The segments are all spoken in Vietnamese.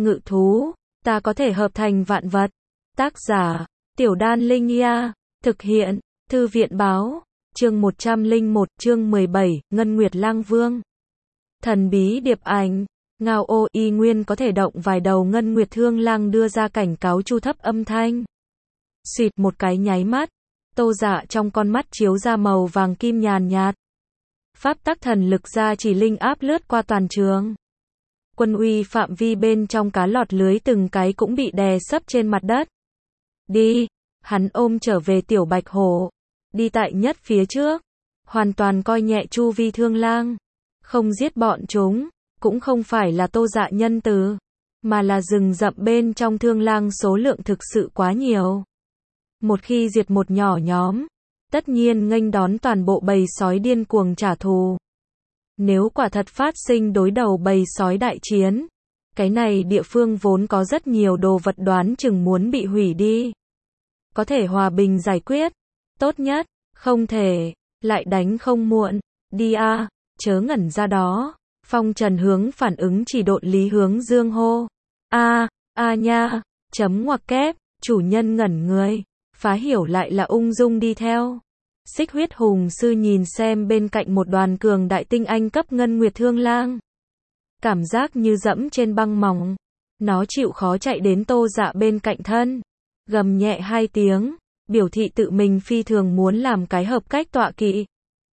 ngự thú, ta có thể hợp thành vạn vật. Tác giả, Tiểu Đan Linh Nha, thực hiện, Thư viện báo, chương 101, chương 17, Ngân Nguyệt Lang Vương. Thần bí điệp ảnh, Ngao ô y nguyên có thể động vài đầu Ngân Nguyệt Thương Lang đưa ra cảnh cáo chu thấp âm thanh. Xịt một cái nháy mắt, Tô Dạ trong con mắt chiếu ra màu vàng kim nhàn nhạt. Pháp tắc thần lực ra chỉ linh áp lướt qua toàn trường. Quân uy phạm vi bên trong cá lọt lưới từng cái cũng bị đè sấp trên mặt đất. Đi, hắn ôm trở về tiểu bạch hổ. Đi tại nhất phía trước. Hoàn toàn coi nhẹ chu vi thương lang. Không giết bọn chúng, cũng không phải là Tô Dạ nhân từ, mà là rừng rậm bên trong thương lang số lượng thực sự quá nhiều. Một khi diệt một nhỏ nhóm, tất nhiên nghênh đón toàn bộ bầy sói điên cuồng trả thù. Nếu quả thật phát sinh đối đầu bầy sói đại chiến, cái này địa phương vốn có rất nhiều đồ vật đoán chừng muốn bị hủy đi. Có thể hòa bình giải quyết, tốt nhất, không thể, lại đánh không muộn, đi a, chớ ngẩn ra đó. Phong Trần hướng phản ứng chỉ độn Lý Hướng Dương hô. A nha, chấm ngoặc kép, chủ nhân ngẩn người, phá hiểu lại là ung dung đi theo. Xích huyết hùng sư nhìn xem bên cạnh một đoàn cường đại tinh anh cấp Ngân Nguyệt Thương Lang. Cảm giác như dẫm trên băng mỏng. Nó chịu khó chạy đến Tô Dạ bên cạnh thân. Gầm nhẹ hai tiếng, biểu thị tự mình phi thường muốn làm cái hợp cách tọa kỵ.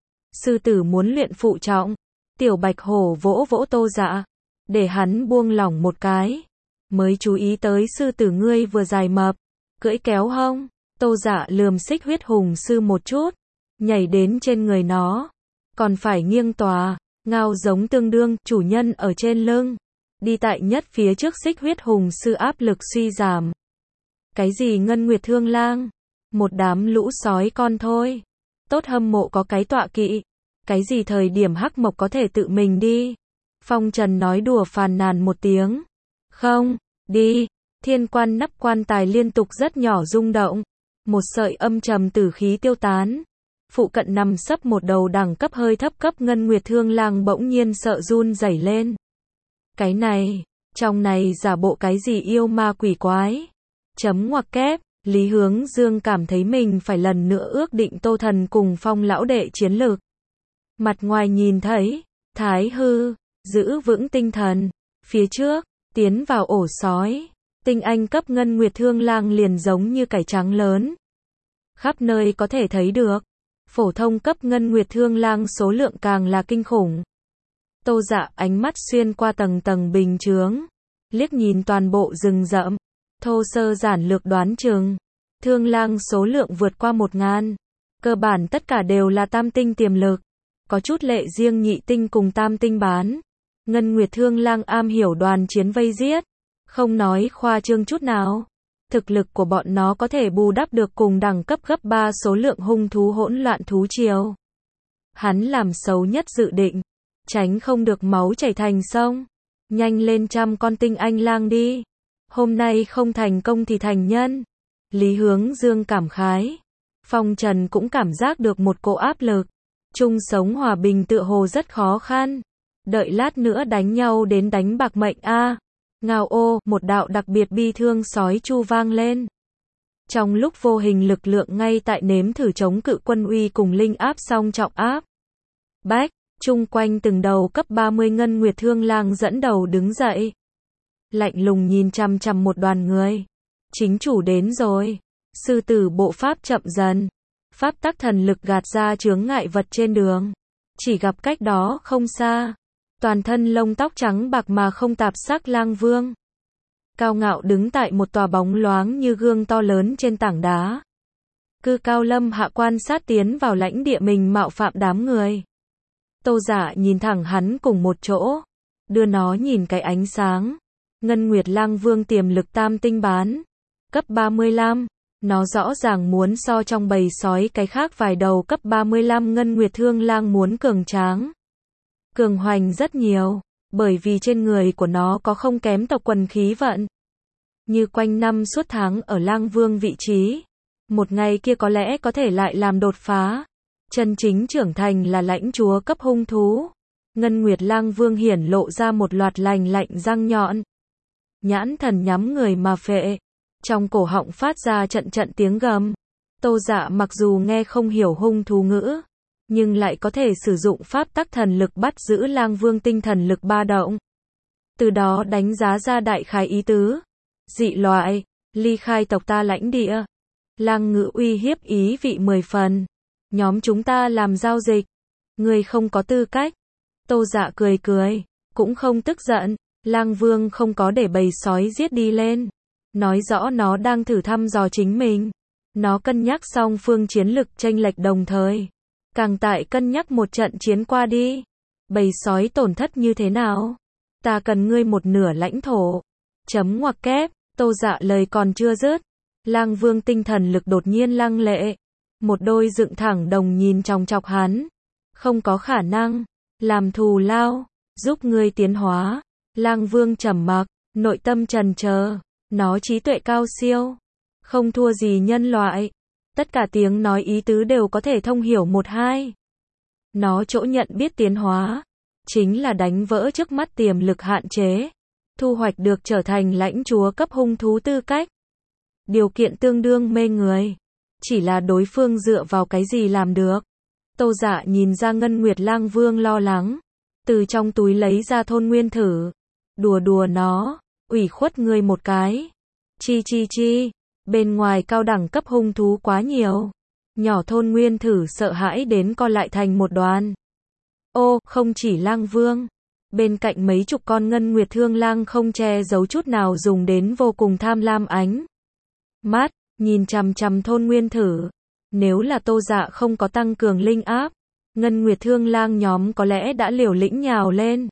Sư tử muốn luyện phụ trọng. Tiểu bạch hổ vỗ vỗ Tô Dạ, để hắn buông lỏng một cái. Mới chú ý tới sư tử ngươi vừa dài mập, cưỡi kéo hông. Tô Dạ lườm xích huyết hùng sư một chút, nhảy đến trên người nó. Còn phải nghiêng tòa, ngao giống tương đương, chủ nhân ở trên lưng. Đi tại nhất phía trước xích huyết hùng sư áp lực suy giảm. Cái gì Ngân Nguyệt Thương Lang? Một đám lũ sói con thôi. Tốt hâm mộ có cái tọa kỵ. Cái gì thời điểm hắc mộc có thể tự mình đi? Phong Trần nói đùa phàn nàn một tiếng. Không, đi. Thiên quan nắp quan tài liên tục rất nhỏ rung động. Một sợi âm trầm tử khí tiêu tán. Phụ cận nằm sấp một đầu đẳng cấp hơi thấp cấp Ngân Nguyệt Thương Lang bỗng nhiên sợ run rẩy lên. Cái này, trong này giả bộ cái gì yêu ma quỷ quái? Chấm ngoặc kép, Lý Hướng Dương cảm thấy mình phải lần nữa ước định Tô Thần cùng Phong lão đệ chiến lược. Mặt ngoài nhìn thấy, thái hư, giữ vững tinh thần, phía trước, tiến vào ổ sói, tinh anh cấp Ngân Nguyệt Thương Lang liền giống như cải trắng lớn. Khắp nơi có thể thấy được, phổ thông cấp Ngân Nguyệt Thương Lang số lượng càng là kinh khủng. Tô Dạ ánh mắt xuyên qua tầng tầng bình chướng, liếc nhìn toàn bộ rừng rậm, thô sơ giản lược đoán chừng, Thương Lang số lượng vượt qua 1000, cơ bản tất cả đều là tam tinh tiềm lực. Có chút lệ riêng nhị tinh cùng tam tinh bán. Ngân Nguyệt Thương Lang am hiểu đoàn chiến vây giết. Không nói khoa trương chút nào. Thực lực của bọn nó có thể bù đắp được cùng đẳng cấp gấp 3 số lượng hung thú hỗn loạn thú triều. Hắn làm xấu nhất dự định. Tránh không được máu chảy thành sông. Nhanh lên 100 con tinh anh lang đi. Hôm nay không thành công thì thành nhân. Lý Hướng Dương cảm khái. Phong Trần cũng cảm giác được một cỗ áp lực. Chung sống hòa bình tựa hồ rất khó khăn. Đợi lát nữa đánh nhau đến đánh bạc mệnh a. Ngao ô, một đạo đặc biệt bi thương sói chu vang lên. Trong lúc vô hình lực lượng ngay tại nếm thử chống cự quân uy cùng linh áp song trọng áp. Bách, chung quanh từng đầu cấp 30 Ngân Nguyệt Thương Lang dẫn đầu đứng dậy. Lạnh lùng nhìn chằm chằm một đoàn người. Chính chủ đến rồi. Sư tử bộ pháp chậm dần. Pháp tắc thần lực gạt ra chướng ngại vật trên đường. Chỉ gặp cách đó không xa. Toàn thân lông tóc trắng bạc mà không tạp sắc Lang Vương. Cao ngạo đứng tại một tòa bóng loáng như gương to lớn trên tảng đá. Cư cao lâm hạ quan sát tiến vào lãnh địa mình mạo phạm đám người. Tô Dạ nhìn thẳng hắn cùng một chỗ. Đưa nó nhìn cái ánh sáng. Ngân Nguyệt Lang Vương tiềm lực tam tinh bán. Cấp 35. Nó rõ ràng muốn so trong bầy sói cái khác vài đầu cấp 35 Ngân Nguyệt Thương Lang muốn cường tráng. Cường hoành rất nhiều, bởi vì trên người của nó có không kém tộc quần khí vận. Như quanh năm suốt tháng ở Lang Vương vị trí. Một ngày kia có lẽ có thể lại làm đột phá. Chân chính trưởng thành là lãnh chúa cấp hung thú. Ngân Nguyệt Lang Vương hiển lộ ra một loạt lành lạnh răng nhọn. nhãn thần nhắm người mà phệ. Trong cổ họng phát ra trận trận tiếng gầm. Tô Dạ mặc dù nghe không hiểu hung thú ngữ, nhưng lại có thể sử dụng pháp tắc thần lực bắt giữ Lang Vương tinh thần lực ba động. Từ đó đánh giá ra đại khái ý tứ. Dị loại, ly khai tộc ta lãnh địa. Lang ngữ uy hiếp ý vị 10 phần. Nhóm chúng ta làm giao dịch. Người không có tư cách. Tô Dạ cười cười, cũng không tức giận. Lang Vương không có để bầy sói giết đi lên. Nói rõ nó đang thử thăm dò chính mình. Nó cân nhắc song phương chiến lực chênh lệch đồng thời. Càng tại cân nhắc một trận chiến qua đi. Bầy sói tổn thất như thế nào? Ta cần ngươi một nửa lãnh thổ. Chấm ngoặc kép, Tô Dạ lời còn chưa dứt. Lang Vương tinh thần lực đột nhiên lăng lệ. Một đôi dựng thẳng đồng nhìn chòng chọc hắn. Không có khả năng. Làm thù lao, giúp ngươi tiến hóa. Lang Vương trầm mặc, nội tâm trần chờ. Nó trí tuệ cao siêu. Không thua gì nhân loại. Tất cả tiếng nói ý tứ đều có thể thông hiểu một hai. Nó chỗ nhận biết tiến hóa. Chính là đánh vỡ trước mắt tiềm lực hạn chế. Thu hoạch được trở thành lãnh chúa cấp hung thú tư cách. Điều kiện tương đương mê người. Chỉ là đối phương dựa vào cái gì làm được. Tô Dạ nhìn ra Ngân Nguyệt Lang Vương lo lắng. Từ trong túi lấy ra thôn nguyên thử. Đùa đùa nó. Ủy khuất ngươi một cái. Chi chi chi. Bên ngoài cao đẳng cấp hung thú quá nhiều. Nhỏ thôn nguyên thử sợ hãi đến co lại thành một đoàn. Ô, không chỉ Lang Vương. Bên cạnh mấy chục con ngân nguyệt thương lang không che giấu chút nào dùng đến vô cùng tham lam ánh mắt, nhìn chằm chằm thôn nguyên thử. Nếu là Tô Dạ không có tăng cường linh áp, ngân nguyệt thương lang nhóm có lẽ đã liều lĩnh nhào lên.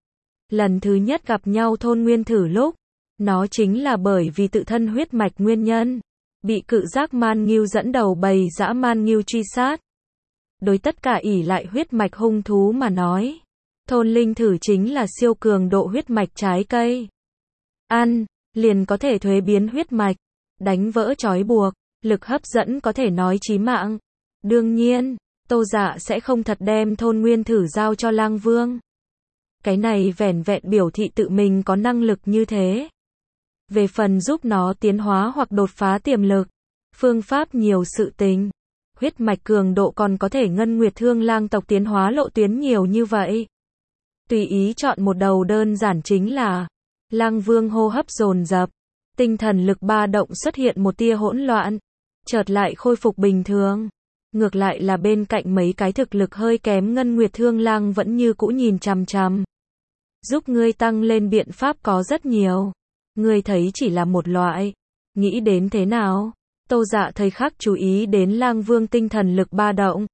Lần thứ nhất gặp nhau thôn nguyên thử lúc, nó chính là bởi vì tự thân huyết mạch nguyên nhân, bị cự giác man ngưu dẫn đầu bầy dã man ngưu truy sát. Đối tất cả ỷ lại huyết mạch hung thú mà nói, thôn linh thử chính là siêu cường độ huyết mạch trái cây. Ăn, liền có thể thuế biến huyết mạch, đánh vỡ trói buộc, lực hấp dẫn có thể nói chí mạng. Đương nhiên, Tô Dạ sẽ không thật đem thôn nguyên thử giao cho Lang Vương. Cái này vẻn vẹn biểu thị tự mình có năng lực như thế. Về phần giúp nó tiến hóa hoặc đột phá tiềm lực, phương pháp nhiều sự tình. Huyết mạch cường độ còn có thể ngân nguyệt thương lang tộc tiến hóa lộ tuyến nhiều như vậy. Tùy ý chọn một đầu đơn giản chính là Lang Vương hô hấp dồn dập, tinh thần lực ba động xuất hiện một tia hỗn loạn, chợt lại khôi phục bình thường. Ngược lại là bên cạnh mấy cái thực lực hơi kém ngân nguyệt thương lang vẫn như cũ nhìn chằm chằm. Giúp ngươi tăng lên biện pháp có rất nhiều. Ngươi thấy chỉ là một loại. Nghĩ đến thế nào? Tô Dạ thời khắc chú ý đến Lang Vương tinh thần lực ba động.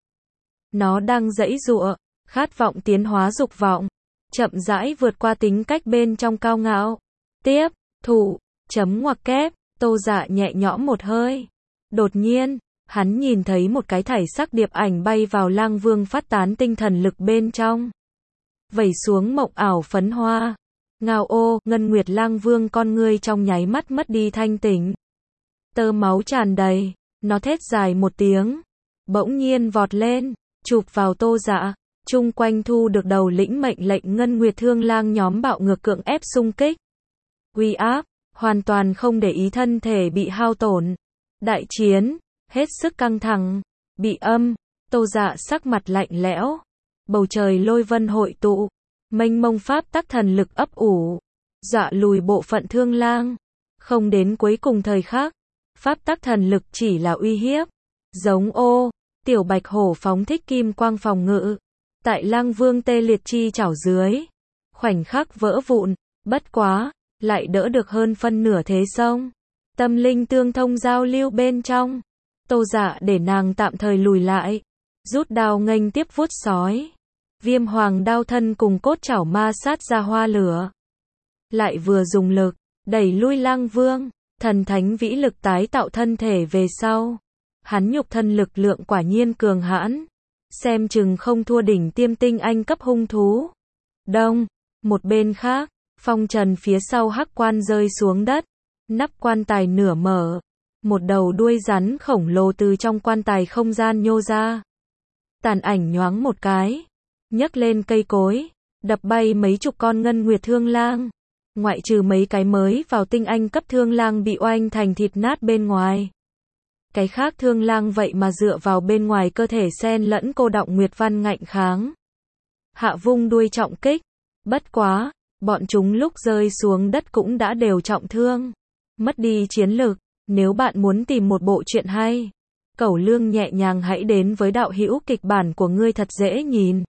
Nó đang giãy giụa, khát vọng tiến hóa dục vọng, chậm rãi vượt qua tính cách bên trong cao ngạo. Tiếp, thụ, chấm ngoặc kép, Tô Dạ nhẹ nhõm một hơi. Đột nhiên, hắn nhìn thấy một cái thải sắc điệp ảnh bay vào Lang Vương phát tán tinh thần lực bên trong. Vẩy xuống mộng ảo phấn hoa. Ngao ô, Ngân Nguyệt Lang Vương con ngươi trong nháy mắt mất đi thanh tỉnh. Tơ máu tràn đầy, nó thét dài một tiếng. Bỗng nhiên vọt lên, chụp vào Tô Dạ. Chung quanh thu được đầu lĩnh mệnh lệnh Ngân Nguyệt Thương Lang nhóm bạo ngược cưỡng ép xung kích. Uy áp, hoàn toàn không để ý thân thể bị hao tổn. Đại chiến, hết sức căng thẳng, bị âm, Tô Dạ sắc mặt lạnh lẽo. Bầu trời lôi vân hội tụ, mênh mông pháp tắc thần lực ấp ủ, dọa lùi bộ phận thương lang. Không đến cuối cùng thời khắc, pháp tắc thần lực chỉ là uy hiếp. Giống ô, tiểu bạch hổ phóng thích kim quang phòng ngự. Tại Lang Vương tê liệt chi chảo dưới, khoảnh khắc vỡ vụn, bất quá, lại đỡ được hơn phân nửa thế sông. Tâm linh tương thông giao lưu bên trong. Tô Dạ để nàng tạm thời lùi lại, rút đao nghênh tiếp vuốt sói. Viêm hoàng đao thân cùng cốt chảo ma sát ra hoa lửa. Lại vừa dùng lực, đẩy lui Lang Vương, thần thánh vĩ lực tái tạo thân thể về sau. Hắn nhục thân lực lượng quả nhiên cường hãn. Xem chừng không thua đỉnh tiêm tinh anh cấp hung thú. Đông, một bên khác, phong trần phía sau hắc quan rơi xuống đất. Nắp quan tài nửa mở. Một đầu đuôi rắn khổng lồ từ trong quan tài không gian nhô ra. Tàn ảnh nhoáng một cái, nhấc lên cây cối, đập bay mấy chục con ngân nguyệt thương lang. ngoại trừ mấy cái mới vào tinh anh cấp thương lang bị oanh thành thịt nát bên ngoài. Cái khác thương lang vậy mà dựa vào bên ngoài cơ thể xen lẫn cô đọng Nguyệt Văn ngạnh kháng. Hạ vung đuôi trọng kích. Bất quá, bọn chúng lúc rơi xuống đất cũng đã đều trọng thương. Mất đi chiến lực. Nếu bạn muốn tìm một bộ truyện hay, Cẩu Lương nhẹ nhàng hãy đến với đạo hữu kịch bản của ngươi thật dễ nhìn.